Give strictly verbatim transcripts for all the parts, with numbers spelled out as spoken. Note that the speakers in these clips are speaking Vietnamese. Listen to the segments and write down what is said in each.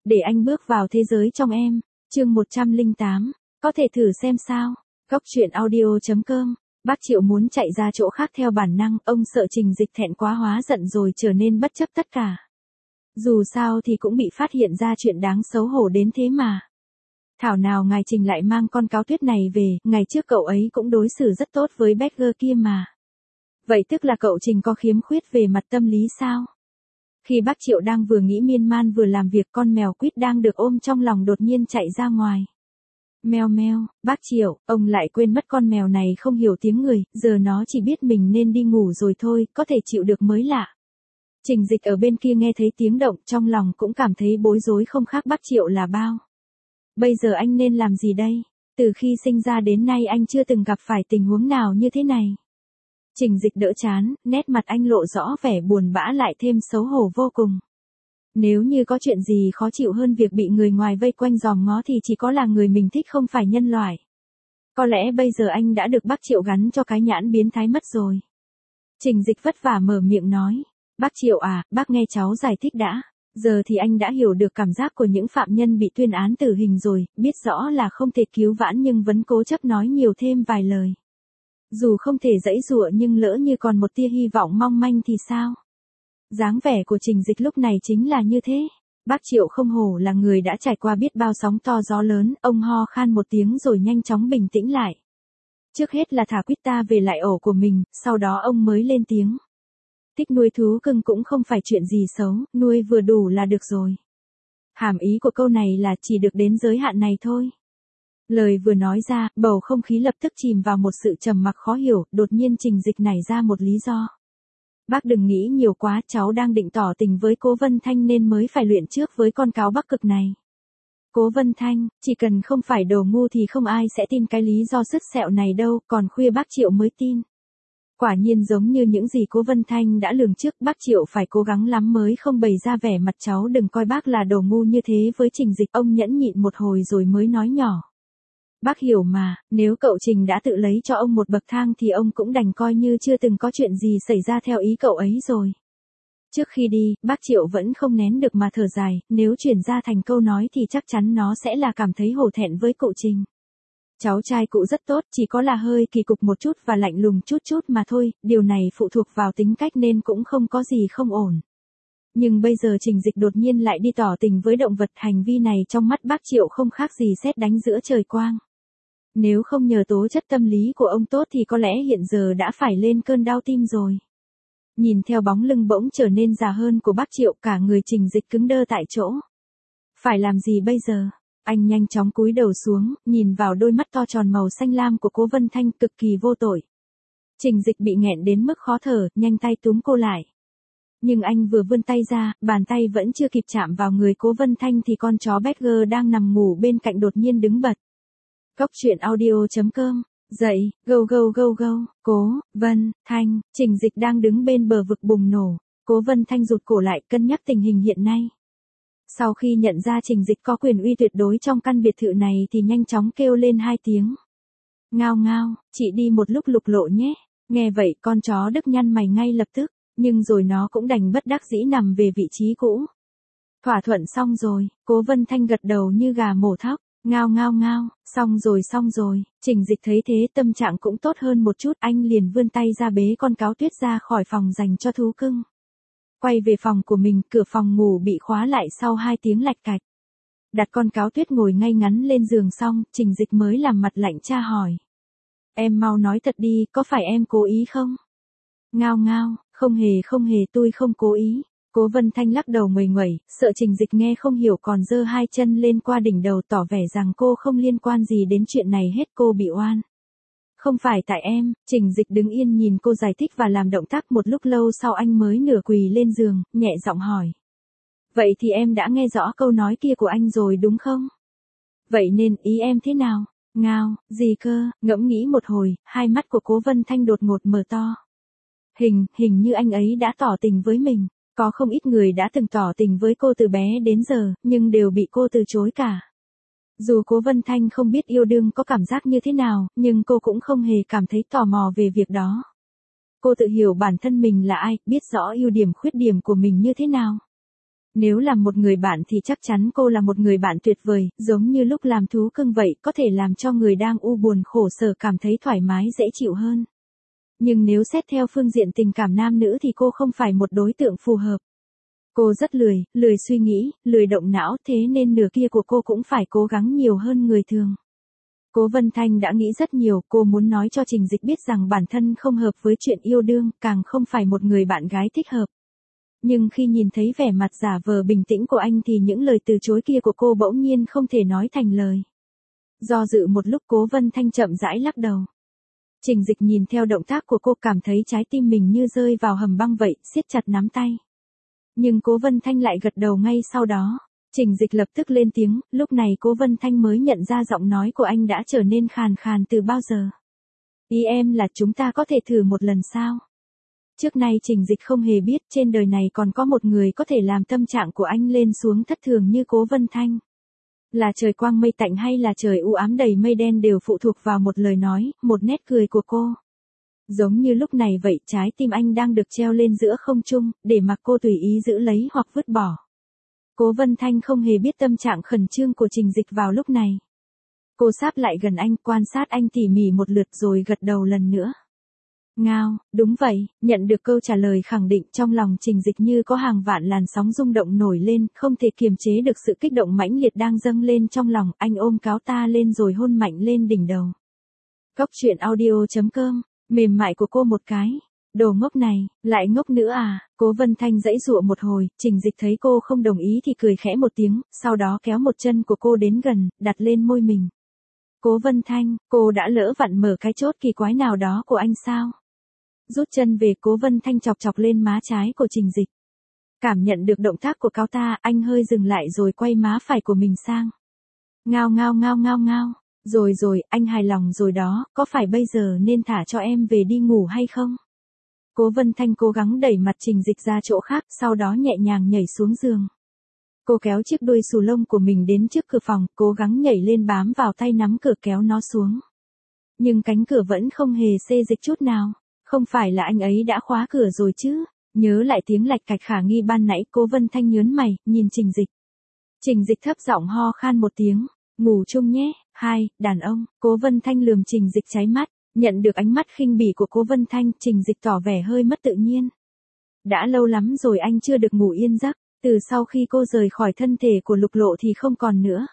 để anh bước vào thế giới trong em. Chương một trăm lẻ tám, có thể thử xem sao. Góc truyện audio chấm com. Bác Triệu muốn chạy ra chỗ khác theo bản năng, ông sợ Trình Dịch thẹn quá hóa giận rồi trở nên bất chấp tất cả. Dù sao thì cũng bị phát hiện ra chuyện đáng xấu hổ đến thế mà. Thảo nào ngài Trình lại mang con cáo tuyết này về, ngày trước cậu ấy cũng đối xử rất tốt với Badger kia mà. Vậy tức là cậu Trình có khiếm khuyết về mặt tâm lý sao? Khi bác Triệu đang vừa nghĩ miên man vừa làm việc, con mèo quýt đang được ôm trong lòng đột nhiên chạy ra ngoài. Meo meo, bác Triệu, ông lại quên mất con mèo này không hiểu tiếng người, giờ nó chỉ biết mình nên đi ngủ rồi thôi, có thể chịu được mới lạ. Trình Dịch ở bên kia nghe thấy tiếng động, trong lòng cũng cảm thấy bối rối không khác bác Triệu là bao. Bây giờ anh nên làm gì đây? Từ khi sinh ra đến nay anh chưa từng gặp phải tình huống nào như thế này. Trình Dịch đỡ chán, nét mặt anh lộ rõ vẻ buồn bã lại thêm xấu hổ vô cùng. Nếu như có chuyện gì khó chịu hơn việc bị người ngoài vây quanh dòm ngó thì chỉ có là người mình thích không phải nhân loại. Có lẽ bây giờ anh đã được bác Triệu gắn cho cái nhãn biến thái mất rồi. Trình Dịch vất vả mở miệng nói. Bác Triệu à, bác nghe cháu giải thích đã. Giờ thì anh đã hiểu được cảm giác của những phạm nhân bị tuyên án tử hình rồi, biết rõ là không thể cứu vãn nhưng vẫn cố chấp nói nhiều thêm vài lời. Dù không thể giãy giụa nhưng lỡ như còn một tia hy vọng mong manh thì sao? Dáng vẻ của Trình Dịch lúc này chính là như thế. Bác Triệu không hổ là người đã trải qua biết bao sóng to gió lớn, ông ho khan một tiếng rồi nhanh chóng bình tĩnh lại. Trước hết là thả quýt ta về lại ổ của mình, sau đó ông mới lên tiếng. Thích nuôi thú cưng cũng không phải chuyện gì xấu, nuôi vừa đủ là được rồi. Hàm ý của câu này là chỉ được đến giới hạn này thôi. Lời vừa nói ra, bầu không khí lập tức chìm vào một sự trầm mặc khó hiểu, đột nhiên Trình Dịch nảy ra một lý do. Bác đừng nghĩ nhiều quá, cháu đang định tỏ tình với cô Vân Thanh nên mới phải luyện trước với con cáo Bắc Cực này. Cố Vân Thanh, chỉ cần không phải đồ ngu thì không ai sẽ tin cái lý do sứt sẹo này đâu, còn khuya bác Triệu mới tin. Quả nhiên giống như những gì Cố Vân Thanh đã lường trước, bác Triệu phải cố gắng lắm mới không bày ra vẻ mặt cháu đừng coi bác là đồ ngu như thế với Trình Dịch. Ông nhẫn nhịn một hồi rồi mới nói nhỏ. Bác hiểu mà, nếu cậu Trình đã tự lấy cho ông một bậc thang thì ông cũng đành coi như chưa từng có chuyện gì xảy ra theo ý cậu ấy rồi. Trước khi đi, bác Triệu vẫn không nén được mà thở dài, nếu chuyển ra thành câu nói thì chắc chắn nó sẽ là cảm thấy hổ thẹn với cậu Trình. Cháu trai cụ rất tốt, chỉ có là hơi kỳ cục một chút và lạnh lùng chút chút mà thôi, điều này phụ thuộc vào tính cách nên cũng không có gì không ổn. Nhưng bây giờ Trình Dịch đột nhiên lại đi tỏ tình với động vật, hành vi này trong mắt bác Triệu không khác gì sét đánh giữa trời quang. Nếu không nhờ tố chất tâm lý của ông tốt thì có lẽ hiện giờ đã phải lên cơn đau tim rồi. Nhìn theo bóng lưng bỗng trở nên già hơn của bác Triệu, cả người Trình Dịch cứng đơ tại chỗ. Phải làm gì bây giờ? Anh nhanh chóng cúi đầu xuống, nhìn vào đôi mắt to tròn màu xanh lam của Cố Vân Thanh cực kỳ vô tội. Trình Dịch bị nghẹn đến mức khó thở, nhanh tay túm cô lại. Nhưng anh vừa vươn tay ra, bàn tay vẫn chưa kịp chạm vào người Cố Vân Thanh thì con chó Badger đang nằm ngủ bên cạnh đột nhiên đứng bật. Góc truyện audio chấm com. Dậy, gâu gâu gâu gâu, Cố Vân Thanh, Trình Dịch đang đứng bên bờ vực bùng nổ. Cố Vân Thanh rụt cổ lại cân nhắc tình hình hiện nay. Sau khi nhận ra Trình Dịch có quyền uy tuyệt đối trong căn biệt thự này thì nhanh chóng kêu lên hai tiếng. Ngao ngao, chị đi một lúc lục lộ nhé. Nghe vậy con chó Đức nhăn mày ngay lập tức, nhưng rồi nó cũng đành bất đắc dĩ nằm về vị trí cũ. Thỏa thuận xong rồi, Cố Vân Thanh gật đầu như gà mổ thóc. Ngao ngao ngao, xong rồi xong rồi. Trình Dịch thấy thế tâm trạng cũng tốt hơn một chút, anh liền vươn tay ra bế con cáo tuyết ra khỏi phòng dành cho thú cưng. Quay về phòng của mình, cửa phòng ngủ bị khóa lại sau hai tiếng lạch cạch. Đặt con cáo tuyết ngồi ngay ngắn lên giường xong, Trình Dịch mới làm mặt lạnh tra hỏi. Em mau nói thật đi, có phải em cố ý không? Ngao ngao, không hề không hề tôi không cố ý. Cố Vân Thanh lắc đầu nguầy nguẩy, sợ Trình Dịch nghe không hiểu còn giơ hai chân lên qua đỉnh đầu tỏ vẻ rằng cô không liên quan gì đến chuyện này hết, cô bị oan. Không phải tại em. Trình Dịch đứng yên nhìn cô giải thích và làm động tác một lúc lâu sau anh mới nửa quỳ lên giường, nhẹ giọng hỏi. Vậy thì em đã nghe rõ câu nói kia của anh rồi đúng không? Vậy nên ý em thế nào? Ngao, gì cơ? Ngẫm nghĩ một hồi, hai mắt của Cố Vân Thanh đột ngột mở to. Hình, hình như anh ấy đã tỏ tình với mình. Có không ít người đã từng tỏ tình với cô từ bé đến giờ, nhưng đều bị cô từ chối cả. Dù Cố Vân Thanh không biết yêu đương có cảm giác như thế nào, nhưng cô cũng không hề cảm thấy tò mò về việc đó. Cô tự hiểu bản thân mình là ai, biết rõ ưu điểm khuyết điểm của mình như thế nào. Nếu là một người bạn thì chắc chắn cô là một người bạn tuyệt vời, giống như lúc làm thú cưng vậy, có thể làm cho người đang u buồn khổ sở cảm thấy thoải mái dễ chịu hơn. Nhưng nếu xét theo phương diện tình cảm nam nữ thì cô không phải một đối tượng phù hợp. Cô rất lười, lười suy nghĩ, lười động não, thế nên nửa kia của cô cũng phải cố gắng nhiều hơn người thường. Cố Vân Thanh đã nghĩ rất nhiều, cô muốn nói cho Trình Dịch biết rằng bản thân không hợp với chuyện yêu đương, càng không phải một người bạn gái thích hợp. Nhưng khi nhìn thấy vẻ mặt giả vờ bình tĩnh của anh thì những lời từ chối kia của cô bỗng nhiên không thể nói thành lời. Do dự một lúc Cố Vân Thanh chậm rãi lắc đầu. Trình Dịch nhìn theo động tác của cô cảm thấy trái tim mình như rơi vào hầm băng vậy, siết chặt nắm tay. Nhưng Cố Vân Thanh lại gật đầu ngay sau đó. Trình Dịch lập tức lên tiếng, lúc này Cố Vân Thanh mới nhận ra giọng nói của anh đã trở nên khàn khàn từ bao giờ. Ý em là chúng ta có thể thử một lần sao? Trước nay Trình Dịch không hề biết trên đời này còn có một người có thể làm tâm trạng của anh lên xuống thất thường như Cố Vân Thanh. Là trời quang mây tạnh hay là trời u ám đầy mây đen đều phụ thuộc vào một lời nói, một nét cười của cô. Giống như lúc này vậy, trái tim anh đang được treo lên giữa không trung, để mặc cô tùy ý giữ lấy hoặc vứt bỏ. Cố Vân Thanh không hề biết tâm trạng khẩn trương của Trình Dịch vào lúc này. Cô sáp lại gần anh, quan sát anh tỉ mỉ một lượt rồi gật đầu lần nữa. Ngao, đúng vậy, nhận được câu trả lời khẳng định trong lòng Trình Dịch như có hàng vạn làn sóng rung động nổi lên, không thể kiềm chế được sự kích động mãnh liệt đang dâng lên trong lòng, anh ôm cáo ta lên rồi hôn mạnh lên đỉnh đầu. Góc truyện audio chấm com, mềm mại của cô một cái. Đồ ngốc này, lại ngốc nữa à? Cố Vân Thanh giãy giụa một hồi, Trình Dịch thấy cô không đồng ý thì cười khẽ một tiếng, sau đó kéo một chân của cô đến gần, đặt lên môi mình. Cố Vân Thanh, cô đã lỡ vặn mở cái chốt kỳ quái nào đó của anh sao? Rút chân về, Cố Vân Thanh chọc chọc lên má trái của Trình Dịch. Cảm nhận được động tác của cáo ta, anh hơi dừng lại rồi quay má phải của mình sang. Ngao ngao ngao ngao ngao, rồi rồi, anh hài lòng rồi đó, có phải bây giờ nên thả cho em về đi ngủ hay không? Cố Vân Thanh cố gắng đẩy mặt Trình Dịch ra chỗ khác, sau đó nhẹ nhàng nhảy xuống giường. Cô kéo chiếc đuôi xù lông của mình đến trước cửa phòng, cố gắng nhảy lên bám vào tay nắm cửa kéo nó xuống. Nhưng cánh cửa vẫn không hề xê dịch chút nào. Không phải là anh ấy đã khóa cửa rồi chứ? Nhớ lại tiếng lạch cạch khả nghi ban nãy, Cố Vân Thanh nhớn mày, nhìn Trình Dịch. Trình Dịch thấp giọng ho khan một tiếng. Ngủ chung nhé, hai, đàn ông. Cố Vân Thanh lườm Trình Dịch cháy mắt. Nhận được ánh mắt khinh bỉ của Cố Vân Thanh, Trình Dịch tỏ vẻ hơi mất tự nhiên. Đã lâu lắm rồi anh chưa được ngủ yên giấc, từ sau khi cô rời khỏi thân thể của Lục Lộ thì không còn nữa.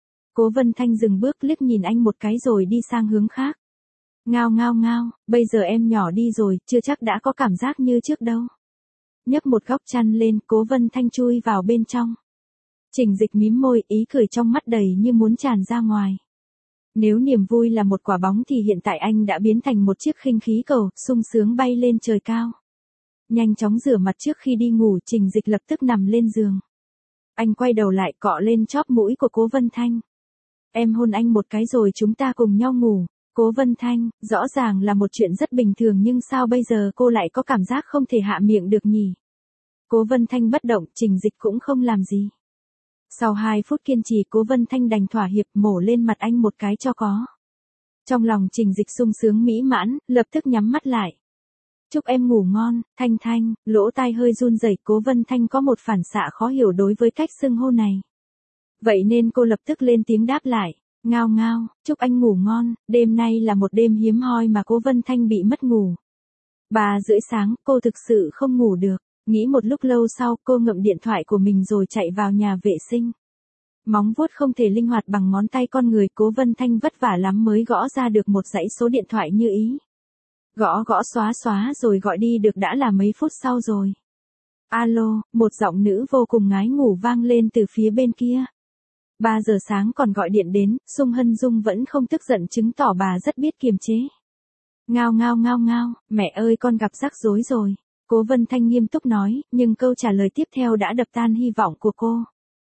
Cố Vân Thanh dừng bước liếc nhìn anh một cái rồi đi sang hướng khác. Ngao ngao ngao, bây giờ em nhỏ đi rồi, chưa chắc đã có cảm giác như trước đâu. Nhấc một góc chăn lên, Cố Vân Thanh chui vào bên trong. Trình Dịch mím môi, ý cười trong mắt đầy như muốn tràn ra ngoài. Nếu niềm vui là một quả bóng thì hiện tại anh đã biến thành một chiếc khinh khí cầu, sung sướng bay lên trời cao. Nhanh chóng rửa mặt trước khi đi ngủ, Trình Dịch lập tức nằm lên giường. Anh quay đầu lại cọ lên chóp mũi của Cố Vân Thanh. Em hôn anh một cái rồi chúng ta cùng nhau ngủ. Cố Vân Thanh, rõ ràng là một chuyện rất bình thường nhưng sao bây giờ cô lại có cảm giác không thể hạ miệng được nhỉ? Cố Vân Thanh bất động, Trình Dịch cũng không làm gì. Sau hai phút kiên trì, Cố Vân Thanh đành thỏa hiệp mổ lên mặt anh một cái cho có. Trong lòng Trình Dịch sung sướng mỹ mãn, lập tức nhắm mắt lại. Chúc em ngủ ngon, Thanh Thanh, lỗ tai hơi run rẩy, Cố Vân Thanh có một phản xạ khó hiểu đối với cách xưng hô này. Vậy nên cô lập tức lên tiếng đáp lại. Ngao ngao, chúc anh ngủ ngon, đêm nay là một đêm hiếm hoi mà Cố Vân Thanh bị mất ngủ. Ba rưỡi sáng, cô thực sự không ngủ được. Nghĩ một lúc lâu sau, cô ngậm điện thoại của mình rồi chạy vào nhà vệ sinh. Móng vuốt không thể linh hoạt bằng ngón tay con người, Cố Vân Thanh vất vả lắm mới gõ ra được một dãy số điện thoại như ý. Gõ gõ xóa xóa rồi gọi đi được đã là mấy phút sau rồi. Alo, một giọng nữ vô cùng ngái ngủ vang lên từ phía bên kia. ba giờ sáng còn gọi điện đến, Sung Hân Dung vẫn không tức giận chứng tỏ bà rất biết kiềm chế. Ngao ngao ngao ngao, mẹ ơi con gặp rắc rối rồi. Cố Vân Thanh nghiêm túc nói, nhưng câu trả lời tiếp theo đã đập tan hy vọng của cô.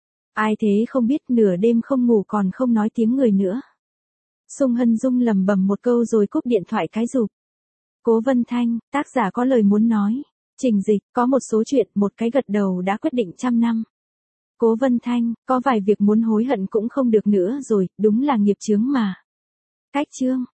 Ai thế không biết, nửa đêm không ngủ còn không nói tiếng người nữa. Sung Hân Dung lầm bầm một câu rồi cúp điện thoại cái rụp. Cố Vân Thanh, tác giả có lời muốn nói. Trình Dịch, có một số chuyện, một cái gật đầu đã quyết định trăm năm. Cố Vân Thanh, có vài việc muốn hối hận cũng không được nữa rồi, đúng là nghiệp chướng mà. Cách chương.